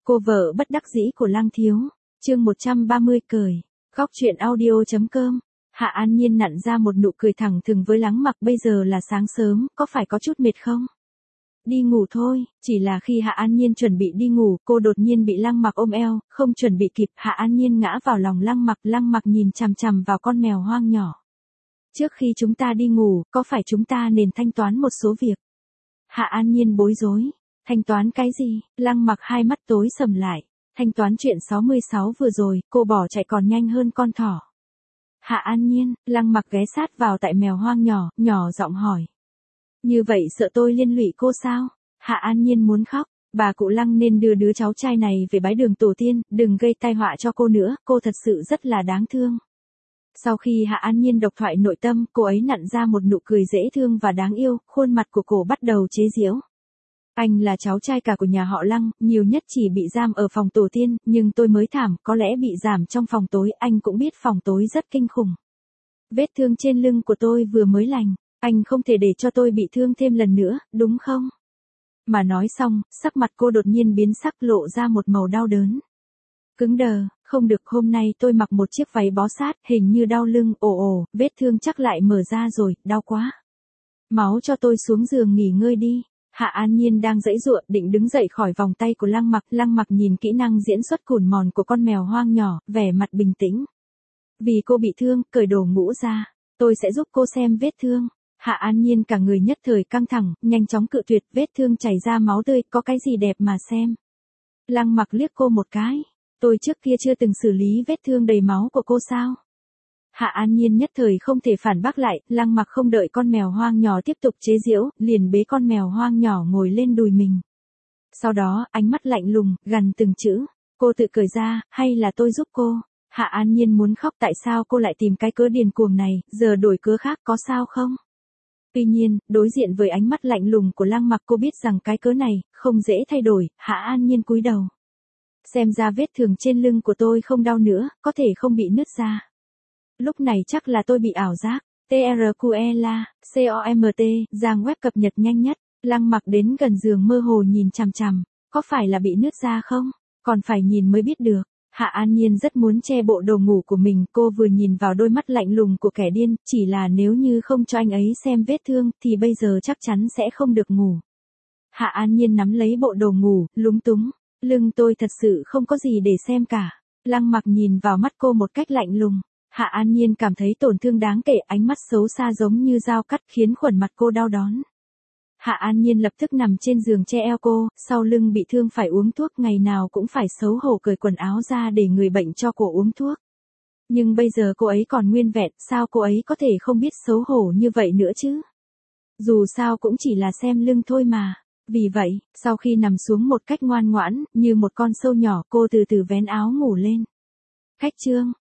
Cô vợ bất đắc dĩ của Lăng Thiếu. Chương 130 cười. Góc truyện audio.com. Hạ An Nhiên nặn ra một nụ cười thẳng thừng với Lăng Mặc. Bây giờ là sáng sớm, có phải có chút mệt không? Đi ngủ thôi. Chỉ là khi Hạ An Nhiên chuẩn bị đi ngủ, cô đột nhiên bị Lăng Mặc ôm eo, không chuẩn bị kịp. Hạ An Nhiên ngã vào lòng Lăng Mặc. Lăng Mặc nhìn chằm chằm vào con mèo hoang nhỏ. Trước khi chúng ta đi ngủ, có phải chúng ta nên thanh toán một số việc? Hạ An Nhiên bối rối. Thanh toán cái gì? Lăng Mặc hai mắt tối sầm lại. Thanh toán chuyện 66 vừa rồi, cô bỏ chạy còn nhanh hơn con thỏ. Hạ An Nhiên. Lăng Mặc ghé sát vào tại mèo hoang nhỏ, nhỏ giọng hỏi. Như vậy sợ tôi liên lụy cô sao? Hạ An Nhiên muốn khóc. Bà cụ Lăng nên đưa đứa cháu trai này về bái đường tổ tiên, đừng gây tai họa cho cô nữa, cô thật sự rất là đáng thương. Sau khi Hạ An Nhiên độc thoại nội tâm, cô ấy nặn ra một nụ cười dễ thương và đáng yêu, khuôn mặt của cô bắt đầu chế giễu. Anh là cháu trai cả của nhà họ Lăng, nhiều nhất chỉ bị giam ở phòng tổ tiên, nhưng tôi mới thảm, có lẽ bị giảm trong phòng tối, anh cũng biết phòng tối rất kinh khủng. Vết thương trên lưng của tôi vừa mới lành, anh không thể để cho tôi bị thương thêm lần nữa, đúng không? Mà nói xong, sắc mặt cô đột nhiên biến sắc lộ ra một màu đau đớn. Cứng đờ, không được, hôm nay tôi mặc một chiếc váy bó sát, hình như đau lưng, vết thương chắc lại mở ra rồi, đau quá. Máu cho tôi xuống giường nghỉ ngơi đi. Hạ An Nhiên đang giãy giụa định đứng dậy khỏi vòng tay của Lăng Mặc nhìn kỹ năng diễn xuất cùn mòn của con mèo hoang nhỏ, vẻ mặt bình tĩnh. Vì cô bị thương, cởi đồ ngủ ra, tôi sẽ giúp cô xem vết thương. Hạ An Nhiên cả người nhất thời căng thẳng, nhanh chóng cự tuyệt, vết thương chảy ra máu tươi, có cái gì đẹp mà xem. Lăng Mặc liếc cô một cái, tôi trước kia chưa từng xử lý vết thương đầy máu của cô sao? Hạ An Nhiên nhất thời không thể phản bác lại, Lăng Mặc không đợi con mèo hoang nhỏ tiếp tục chế giễu, liền bế con mèo hoang nhỏ ngồi lên đùi mình. Sau đó, ánh mắt lạnh lùng, gằn từng chữ, cô tự cởi ra, hay là tôi giúp cô? Hạ An Nhiên muốn khóc, tại sao cô lại tìm cái cớ điên cuồng này, giờ đổi cớ khác có sao không? Tuy nhiên, đối diện với ánh mắt lạnh lùng của Lăng Mặc, cô biết rằng cái cớ này không dễ thay đổi. Hạ An Nhiên cúi đầu. Xem ra vết thương trên lưng của tôi không đau nữa, có thể không bị nứt ra. Lúc này chắc là tôi bị ảo giác. TRQLA, COMT, trang web cập nhật nhanh nhất. Lăng Mặc đến gần giường mơ hồ nhìn chằm chằm. Có phải là bị nứt ra không? Còn phải nhìn mới biết được. Hạ An Nhiên rất muốn che bộ đồ ngủ của mình, cô vừa nhìn vào đôi mắt lạnh lùng của kẻ điên, chỉ là nếu như không cho anh ấy xem vết thương, thì bây giờ chắc chắn sẽ không được ngủ. Hạ An Nhiên nắm lấy bộ đồ ngủ, lúng túng, lưng tôi thật sự không có gì để xem cả. Lăng Mặc nhìn vào mắt cô một cách lạnh lùng. Hạ An Nhiên cảm thấy tổn thương đáng kể, ánh mắt xấu xa giống như dao cắt khiến khuôn mặt cô đau đớn. Hạ An Nhiên lập tức nằm trên giường che eo cô, sau lưng bị thương phải uống thuốc, ngày nào cũng phải xấu hổ cởi quần áo ra để người bệnh cho cô uống thuốc. Nhưng bây giờ cô ấy còn nguyên vẹn, sao cô ấy có thể không biết xấu hổ như vậy nữa chứ? Dù sao cũng chỉ là xem lưng thôi mà. Vì vậy, sau khi nằm xuống một cách ngoan ngoãn, như một con sâu nhỏ, cô từ từ vén áo ngủ lên. Khách trương,